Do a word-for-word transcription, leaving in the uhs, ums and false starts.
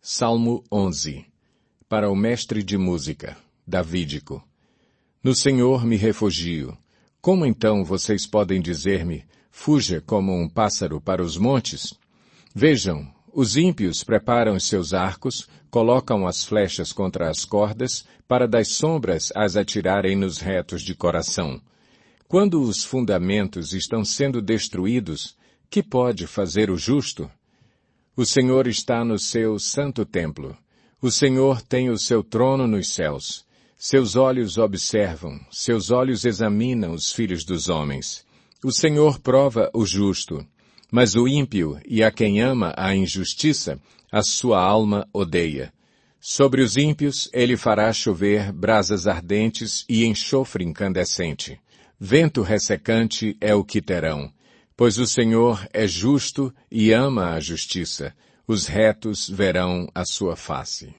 Salmo onze. Para o mestre de música, davídico. No Senhor me refugio. Como então vocês podem dizer-me, fuja como um pássaro para os montes? Vejam, os ímpios preparam os seus arcos, colocam as flechas contra as cordas, para das sombras as atirarem nos retos de coração. Quando os fundamentos estão sendo destruídos, que pode fazer o justo? O Senhor está no seu santo templo. O Senhor tem o seu trono nos céus. Seus olhos observam, seus olhos examinam os filhos dos homens. O Senhor prova o justo, mas o ímpio e a quem ama a injustiça, a sua alma odeia. Sobre os ímpios ele fará chover brasas ardentes e enxofre incandescente. Vento ressecante é o que terão. Pois o Senhor é justo e ama a justiça. Os retos verão a sua face.